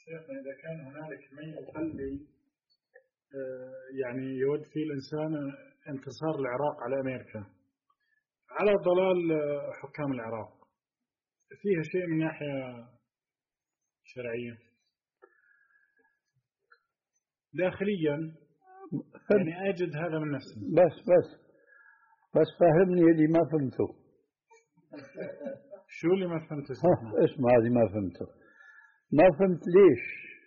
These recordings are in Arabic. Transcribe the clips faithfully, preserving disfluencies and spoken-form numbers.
شيخنا إذا كان هنالك من يصلي يعني يود فيه الإنسان انتصار العراق على أمريكا على ضلال حكام العراق، فيها شيء من ناحية شرعية داخليا يعني أجد هذا من نفسي. بس بس بس فهمني اللي ما فهمته. شو اللي ما فهمته؟ اسمع هذه ما فهمته. ما فهمت ليش؟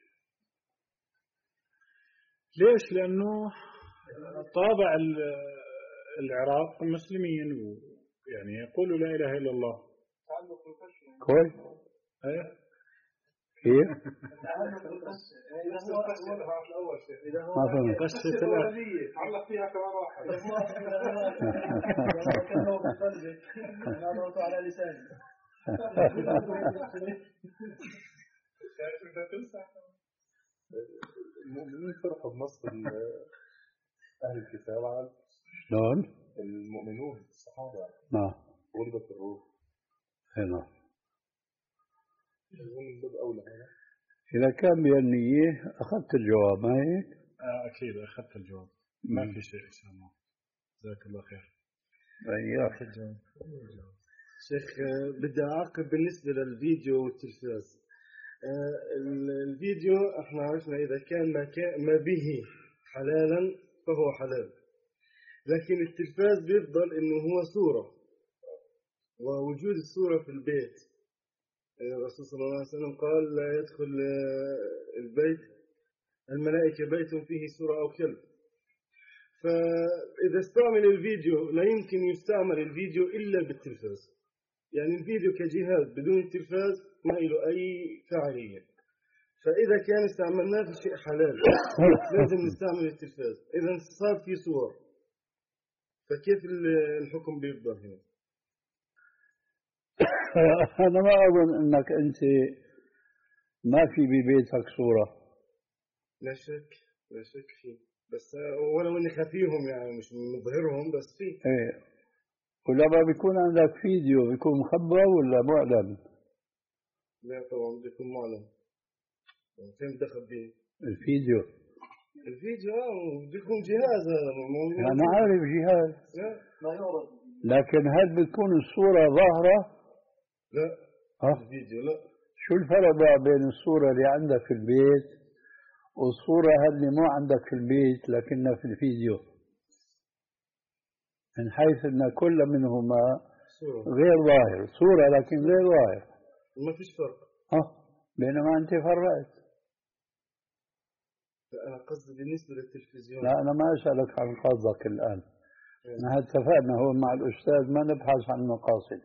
ليش؟ لأنه طابع العراق مسلمين ويعني يقولوا لا إله إلا الله. كويس. ايه كيف؟ ما فهمت. قصة الأخ علق فيها كمان واحد. أنا ضغط على لساني. المؤمنون فرحوا بنص أهل الكتاب على شلون؟ المؤمنون الصحابة. نعم. غلبت الروح. هنا. من باب أولى هنا. إذا كان بهالنية أخذت الجواب ما هيك؟ آه أكيد أخذت الجواب. ما في شيء إن شاء الله. جزاك الله خير. أيوة. شيخ بدي أعقب بالنسبة للفيديو والتلفاز. الفيديو احنا عرفنا إذا كان ما, كان ما به حلالا فهو حلال، لكن التلفاز بيفضل إنه هو صورة، ووجود الصورة في البيت الرسول صلى الله عليه وسلم قال لا يدخل البيت الملائكة بيت فيه صورة أو كلب. فإذا استعمل الفيديو لا يمكن يستعمل الفيديو إلا بالتلفاز، يعني الفيديو كجهاز بدون التلفاز ما له أي فعالية. فإذا كان استعملناه في شيء حلال لازم نستعمل التلفاز. إذا صار في صور فكيف الحكم بيفضل هنا؟ أنا ما أظن أنك أنت ما في ببيتك صورة. لا شك لا شك فيه، بس ولو إني خفيهم يعني مش مظهرهم بس فيه. إيه. ولما بيكون عندك فيديو بيكون مخبى ولا معلن؟ لا طبعا بيكون معلن. فين دخل فيه؟ الفيديو. الفيديو بيكون جهاز هذا. أنا عارف جهاز. لا ما يعرض. لكن هل بتكون الصورة ظاهرة؟ لا. ها؟ الفيديو لا. شو الفرق بين الصورة اللي عندك في البيت والصورة اللي مو عندك في البيت لكنها في الفيديو؟ من حيث أن كل منهما صورة. غير ظاهر، صورة لكن غير ظاهر. ما فيش فرق. ها؟ بينما أنت فرقت. أنا قصدي بالنسبة للتلفزيون. لا أنا ما أسألك عن قصدك الآن. نحن اتفقنا هو مع الأستاذ ما نبحث عن مقاصد.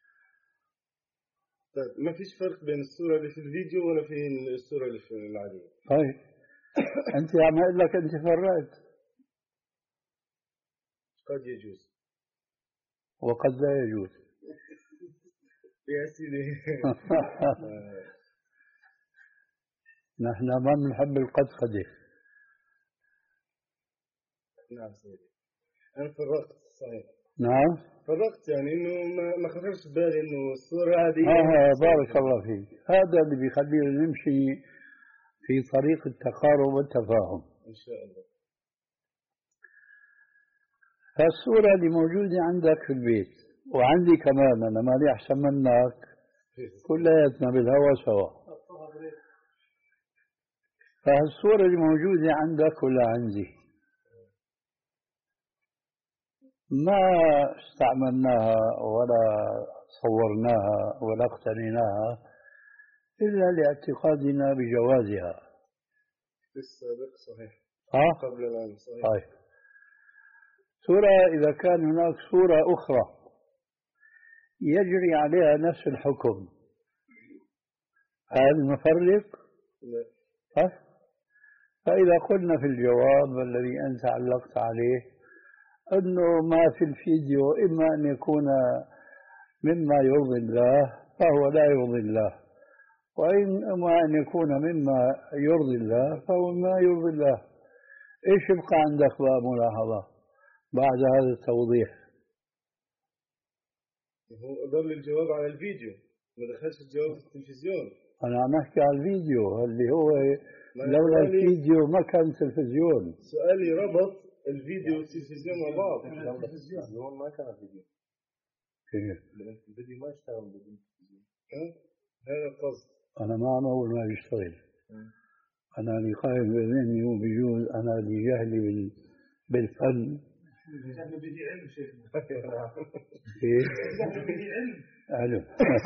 طيب ما فيش فرق بين الصورة اللي في الفيديو ولا في الصورة اللي في العادية. طيب أنت عم أقول لك أنت فرقت. قد يجوز وقد لا يجوز. يا سيدي. نحن ما بنحب القدقدة. نعم سيدي أنا فرقت صحيح. نعم فرقت يعني إنه ما ما خطرش بالي إنه الصورة هذه. آه بارك الله فيك. هذا اللي بيخلينا نمشي في طريق التقارب والتفاهم إن شاء الله. فالصورة اللي موجودة عندك في البيت وعندي كمان أنا مالي أحسن منك كلياتنا بالهوى سوا. فالصورة اللي موجودة عندك ولا عندي ما استعملناها ولا صورناها ولا اقتنيناها إلا لاعتقادنا بجوازها. في السابق صحيح. ها؟ قبل الآن صحيح. طيب صورة إذا كان هناك صورة أخرى يجري عليها نفس الحكم هل نفرق؟ لا. ها؟ فإذا قلنا في الجواب الذي أنت علقت عليه أنه ما في الفيديو إما أن يكون مما يرضي الله فهو لا يرضي الله، وإما أن يكون مما يرضي الله فهو ما يرضي الله. إيش يبقى عندك بقى ملاحظة بعد هذا التوضيح؟ هو ضل الجواب على الفيديو ما دخلش الجواب في التلفزيون. أنا عم أحكي على الفيديو اللي هو لولا الفيديو ما كان تلفزيون. سؤالي ربط الفيديو والتلفزيون مع بعض. التلفزيون ما كان فيديو. كيف؟ لأن الفيديو ما يشتغل بدون تلفزيون. هذا القصد. أنا ما عم أقول ما بيشتغل. أنا اللي قائم بذهني وبجوز أنا لجهلي بال... بالفن. جهل بدي علم شيخنا. كيف؟ جهل بدي علم. علم.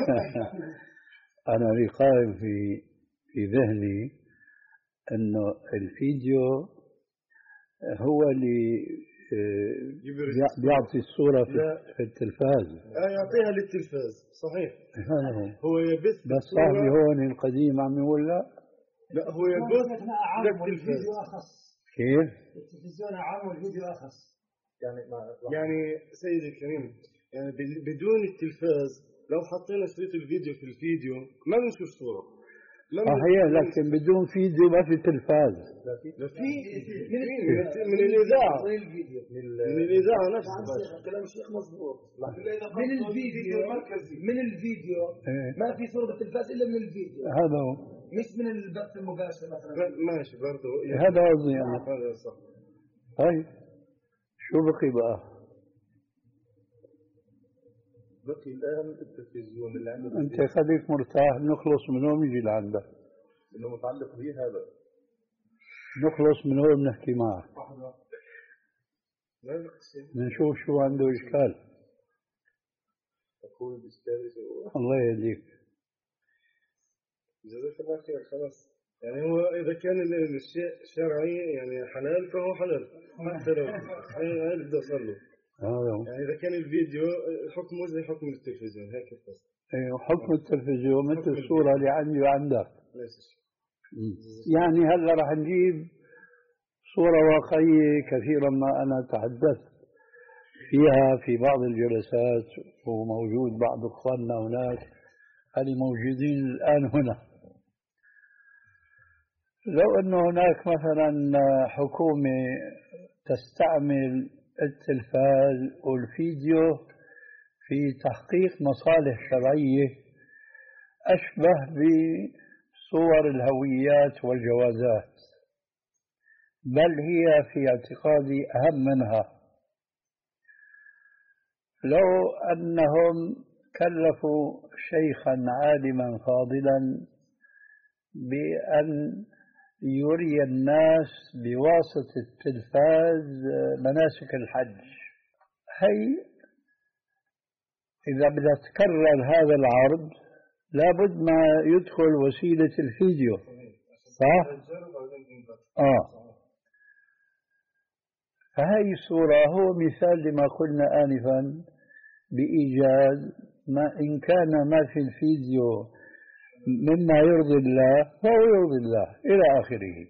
أنا اللي قائم في في ذهني إنه الفيديو هو اللي بيعطي الصورة في التلفاز. آه يعطيها للتلفاز صحيح. هذا هو. هو يبث بس صاحبي هون القديم عم يقول لا. لا هو يبث للتلفاز. كيف؟ التلفزيون أعم والفيديو أخص. يعني يعني سيدي الكريم يعني بدون التلفاز لو حطينا شريط الفيديو في الفيديو ما بنشوف صورة. صحيح لكن بدون فيديو ما في تلفاز. لا في من الإذاعة من الإذاعة نفسها. كلام الشيخ مضبوط. من الفيديو المركزي من الفيديو ما في صورة بالتلفاز إلا من الفيديو. هذا هو. مش من البث المباشر مثلا. ماشي برضه. هذا قصدي أنا. هذا صح. طيب شو بقي بقى؟ بقي الآن التلفزيون اللي عنده. أنت خليك مرتاح نخلص من هون نجي لعندك. إنه متعلق به هذا. نخلص من هون نحكي معك. نشوف شو عنده إشكال. أقول الإشكال الله يهديك. جزاك الله خير خلاص. يعني هو إذا كان الشيء شرعي يعني حلال فهو حلال حتى لو هاي اللي بدي أوصل له. يعني إذا كان الفيديو حكمه زي حكم التلفزيون هيك القصة. أيوه حكم التلفزيون مثل الصورة اللي عندي وعندك. يعني هلا راح نجيب صورة واقعية كثيرا ما أنا تحدثت فيها في بعض الجلسات وموجود بعض إخواننا هناك اللي موجودين الآن هنا. لو أنه هناك مثلا حكومة تستعمل التلفاز والفيديو في تحقيق مصالح شرعية أشبه بصور الهويات والجوازات، بل هي في اعتقادي أهم منها. لو أنهم كلفوا شيخا عالما فاضلا بأن يري الناس بواسطة التلفاز مناسك الحج، هي إذا بدها تكرر هذا العرض لابد ما يدخل وسيلة الفيديو صح؟ آه فهي الصورة هو مثال لما قلنا آنفا بإيجاد ما إن كان ما في الفيديو مما يرضي الله فهو يرضي الله إلى آخره.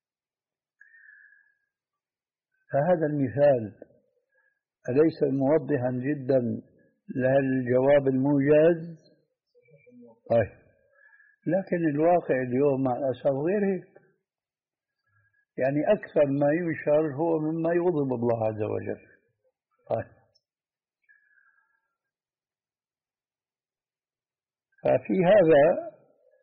فهذا المثال أليس موضحا جدا للجواب الموجز؟ طيب لكن الواقع اليوم مع الأسف غير هيك، يعني أكثر ما ينشر هو مما يغضب الله عز وجل. طيب ففي هذا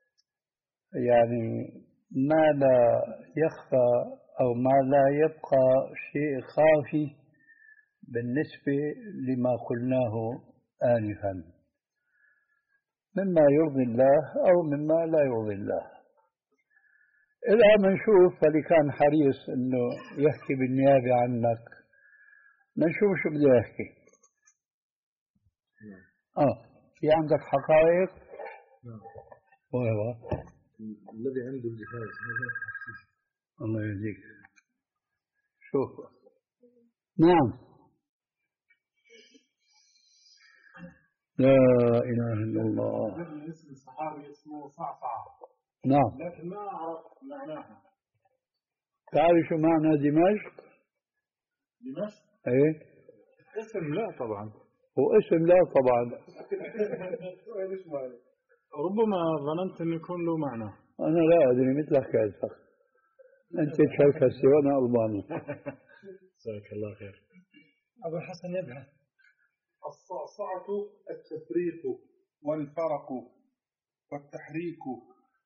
يعني ما لا يخفى أو ما لا يبقى شيء خافي بالنسبة لما قلناه آنفا مما يرضي الله أو مما لا يرضي الله. إذا ما نشوف اللي كان حريص إنه يحكي بالنيابة عنك نشوف شو بده يحكي. آه في عندك حقائق؟ نعم. وهو الذي عنده الجهاز الله يهديك. شوف نعم لا إله إلا الله. اسم الصحابي اسمه صعصعة. نعم. لكن ما أعرف معناها. تعرف شو معنى دمشق؟ دمشق؟ إيه. اسم لا طبعا. هو اسم لا طبعا. ربما ظننت أن يكون له معنى. أنا لا أدري مثلك كذا. أنت تشركسي وأنا ألباني. جزاك الله خير. أبو الحسن يبحث. الصعصعة التفريق والفرق والتحريك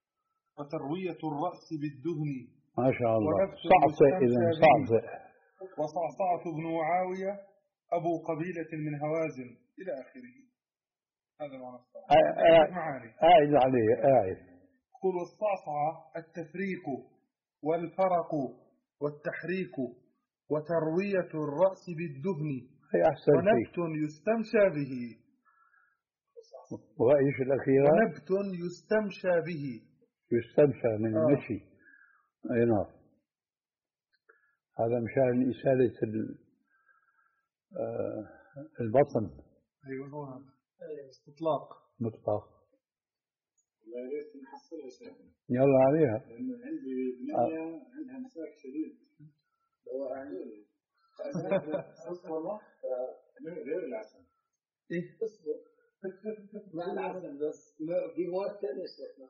وتروية الرأس بالدهن. ما شاء الله. صعصع إذا صعصع. وصعصعة بن معاوية أبو قبيلة من هوازن إلى آخره. هذا معنى الصعصعة. أعد عليه أعد. قل الصعصعة التفريق والفرق والتحريك وتروية الرأس بالدهن ونبت يستمشى به. وإيش الأخيرة؟ ونبت يستمشى به. يستمشى من آه. المشي. أي نعم. هذا مشان إسالة آه البطن. أيوة هو هذا استطلاق مطلق. لا ليش نحصلها سهل. يلا عليها. لأن عندي بنية آه. عندها مساك شديد. لو أعمل والله غير العسل. إيه اصبر. مع العسل بس لا في مواد ثانية شيخنا.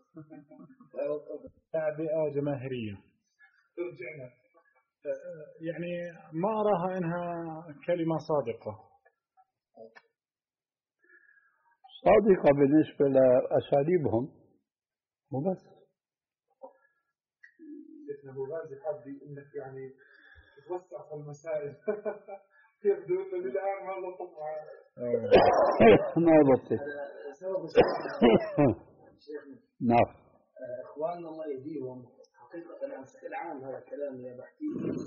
تعبئة جماهيرية. ترجعنا. يعني ما أراها إنها كلمة صادقة. صادقة بالنسبة لأساليبهم وبس. شيخنا أبو غازي حاب إنك يعني توسع في المسائل. يبدو أنه الآن ما لطف ما بطل. نعم. إخواننا الله يهديهم حقيقة أنا بشكل عام هذا الكلام اللي بحكيه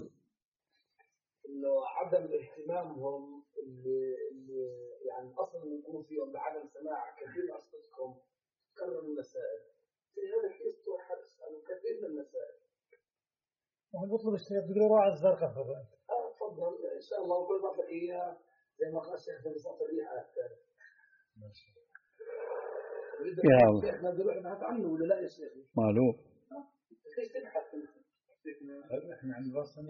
إنه عدم اهتمامهم اللي, اللي يعني أصلا يكون فيهم بعدم سماع كثير من أصواتكم تكرر المسائل. في هذا الحيث حدث عن كثير من المسائل. وهل بطلب الشيخ تقول راعي الزرقاء فضل؟ آه تفضل إن شاء الله وكل مرة إياه زي ما قال الشيخ في صوت الريح على الثاني. ماشي. يا الله. شيخنا نروح نبحث عنه ولا لا يا شيخ؟ معلوم. ليش تبحث؟ احنا عند راسنا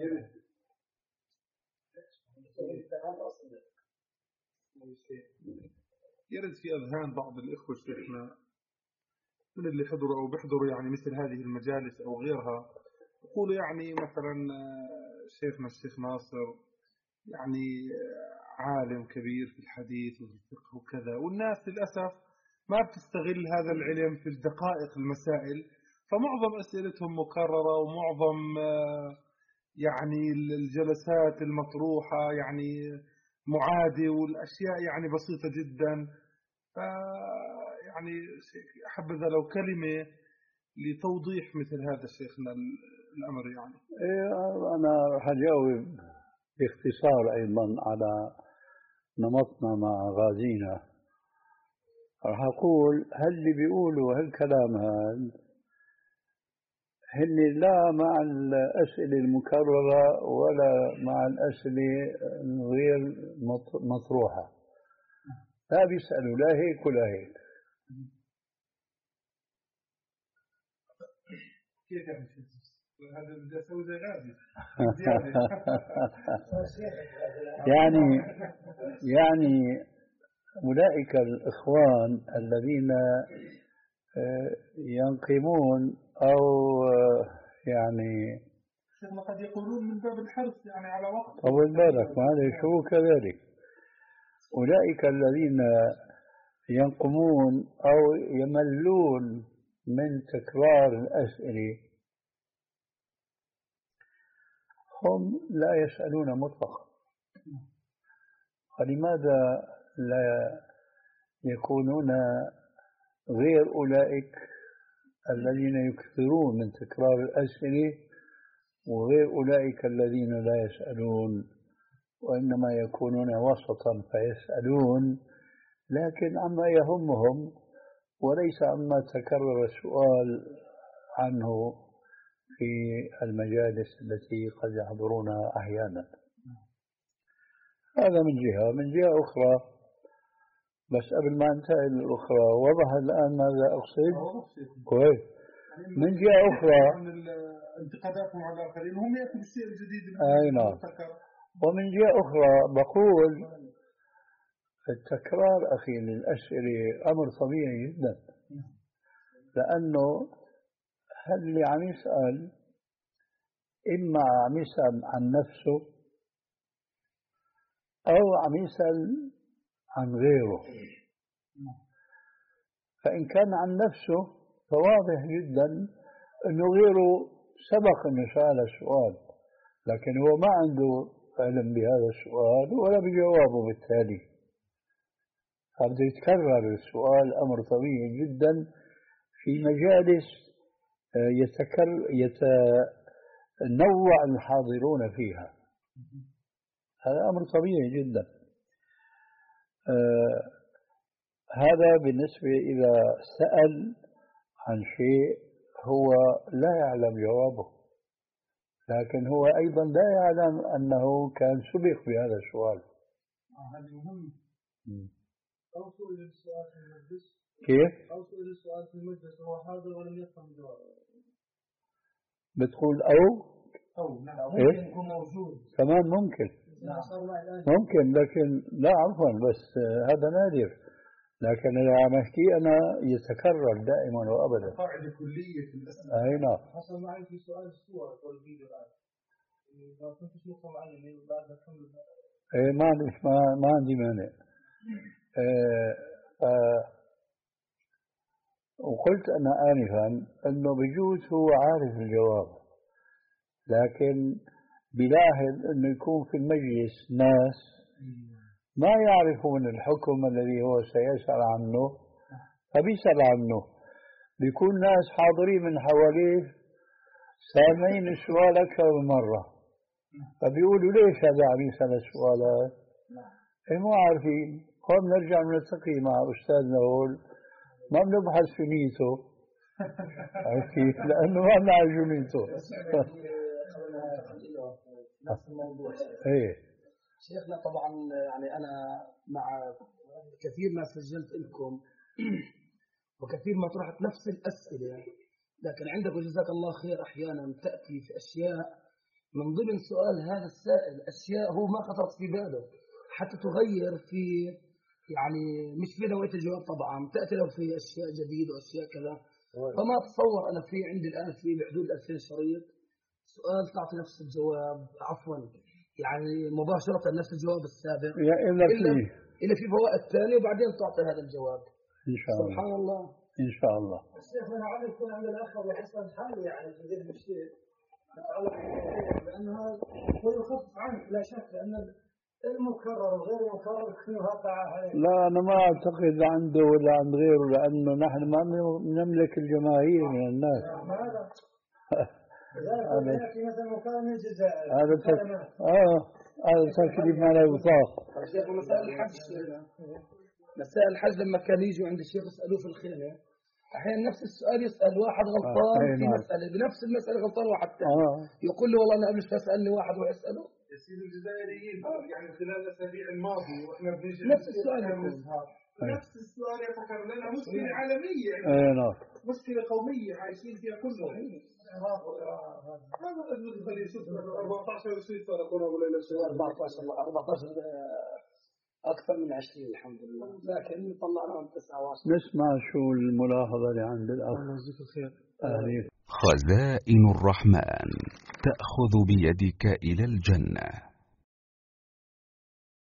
يرد في أذهان بعض الإخوة شيخنا من اللي حضروا أو بيحضروا يعني مثل هذه المجالس أو غيرها يقولوا يعني مثلا شيخنا الشيخ ناصر يعني عالم كبير في الحديث وفي الفقه وكذا، والناس للأسف ما بتستغل هذا العلم في الدقائق المسائل، فمعظم أسئلتهم مكررة ومعظم يعني الجلسات المطروحة يعني معادة والأشياء يعني بسيطة جدا. يعني أحبذ لو كلمة لتوضيح مثل هذا شيخنا الأمر يعني. أنا راح أجاوب باختصار أيضا على نمطنا مع غازينا. راح أقول هل اللي بيقولوا هالكلام هذا هن لا مع الأسئلة المكررة ولا مع الأسئلة غير مطروحة، لا بيسألوا لا هيك ولا هيك. كيف يعني هذا بدي أسوي زي غازي يعني يعني أولئك الإخوان الذين ينقمون أو يعني قد يقولون من باب الحرص يعني على وقت. طول بالك معلش هو كذلك. أولئك الذين ينقمون أو يملون من تكرار الأسئلة هم لا يسألون مطلقا. فلماذا لا يكونون غير أولئك الذين يكثرون من تكرار الأسئلة وغير أولئك الذين لا يسألون وإنما يكونون وسطا فيسألون لكن عما يهمهم وليس عما تكرر السؤال عنه في المجالس التي قد يحضرونها أحيانا. هذا من جهة. من جهة أخرى بس قبل ما انتهي الأخرى وضح الآن ماذا أقصد؟ كويس. من جهة أخرى انتقاداتهم على الآخرين هم يأتوا بالشيء الجديد. أي نعم. ومن جهة أخرى بقول التكرار أخي للأسئلة أمر طبيعي جدا، لأنه هل اللي عم يسأل إما عم يسأل عن نفسه أو عم يسأل عن غيره. فإن كان عن نفسه فواضح جدا أنه غيره سبق أنه سأل السؤال، لكن هو ما عنده علم بهذا السؤال ولا بجوابه، بالتالي فبده يتكرر السؤال. أمر طبيعي جدا في مجالس يتكر يتنوع الحاضرون فيها، هذا أمر طبيعي جدا. آه هذا بالنسبة إذا سأل عن شيء هو لا يعلم جوابه، لكن هو أيضا لا يعلم أنه كان سبق بهذا السؤال. هذا مهم. أو سئل السؤال في المجلس. كيف؟ أو سئل السؤال في المجلس وهو حاضر ولم يفهم جوابه. بتقول أو؟ أو نعم. ممكن إيه؟ يكون موجود. كمان ممكن. ممكن، لكن لا عفوا، بس هذا نادر. لكن إذا عم أحكي أنا يتكرر دائما وأبدا. قاعدة كلية في الأسئلة. أي نعم. حصل معي في سؤال الصور والفيديو الآن. ما كنتش مفهم عني بعد ما كمل. إيه ما عندي ما ما عندي مانع. إيه آه وقلت أنا آنفا أنه بجوز هو عارف الجواب، لكن بلاحظ أنه يكون في المجلس ناس ما يعرفون الحكم الذي هو سيسأل عنه فبيسأل عنه. بيكون ناس حاضرين من حواليه سامعين السؤال أكثر من مرة، فبيقولوا ليش هذا عم يسأل السؤالات؟ إيه مو عارفين. هون نرجع نلتقي مع أستاذنا هول ما بنبحث في نيته كيف؟ لأنه ما بنعرف شو نيته. نفس الموضوع. إيه شيخنا طبعا يعني أنا مع كثير ما سجلت لكم وكثير ما طرحت نفس الأسئلة، لكن عندكم جزاك الله خير أحيانا تأتي في أشياء من ضمن سؤال هذا السائل، أشياء هو ما خطرت في باله حتى تغير في يعني مش في نوعية الجواب. طبعا تأتي له في أشياء جديدة وأشياء كذا. فما أتصور أنا في عندي الآن في بحدود ألفين شريط سؤال تعطي نفس الجواب، عفوا يعني مباشرة نفس الجواب السابق، إلا في إلا في فوائد ثانية وبعدين تعطي هذا الجواب إن شاء الله. سبحان الله. إن شاء الله. الشيخ أنا عم يكون عند الأخ وحسن حل يعني في ذلك الشيء لأنه هو يخفف عنك لا شك، لأن المكرر وغير المكرر كثير وقع عليه. لا أنا ما أعتقد عنده ولا عند غيره، لأنه نحن ما نملك الجماهير من الناس. هذا يأتي مثلا مكان الجزائر. هذا تك... آه هذا تكليف ما لا يطاق. مسائل الحج مسائل الحج لما كان يجوا عند الشيخ يسألوه في الخيمة أحيانا نفس السؤال يسأل واحد غلطان آه. في مسألة بنفس المسألة غلطان واحد ثاني آه. يقول له والله أنا قبل شوي سألني واحد ويسأله يصير الجزائريين يعني خلال الأسابيع الماضية وإحنا بنيجي نفس السؤال يكون نفس السؤال يتكرر لأنها مشكلة عالمية يعني آه. مشكلة قومية عايشين فيها كلهم. هذا الأجل خليه يشوف أربعة عشر عشرين سنة كنا ولا لا أربعة عشر أربعة عشر أكثر من عشرين الحمد لله، لكن طلعنا من تسعة وعشرين. نسمع شو الملاحظة اللي عند الأخ. خزائن الرحمن تأخذ بيدك إلى الجنة.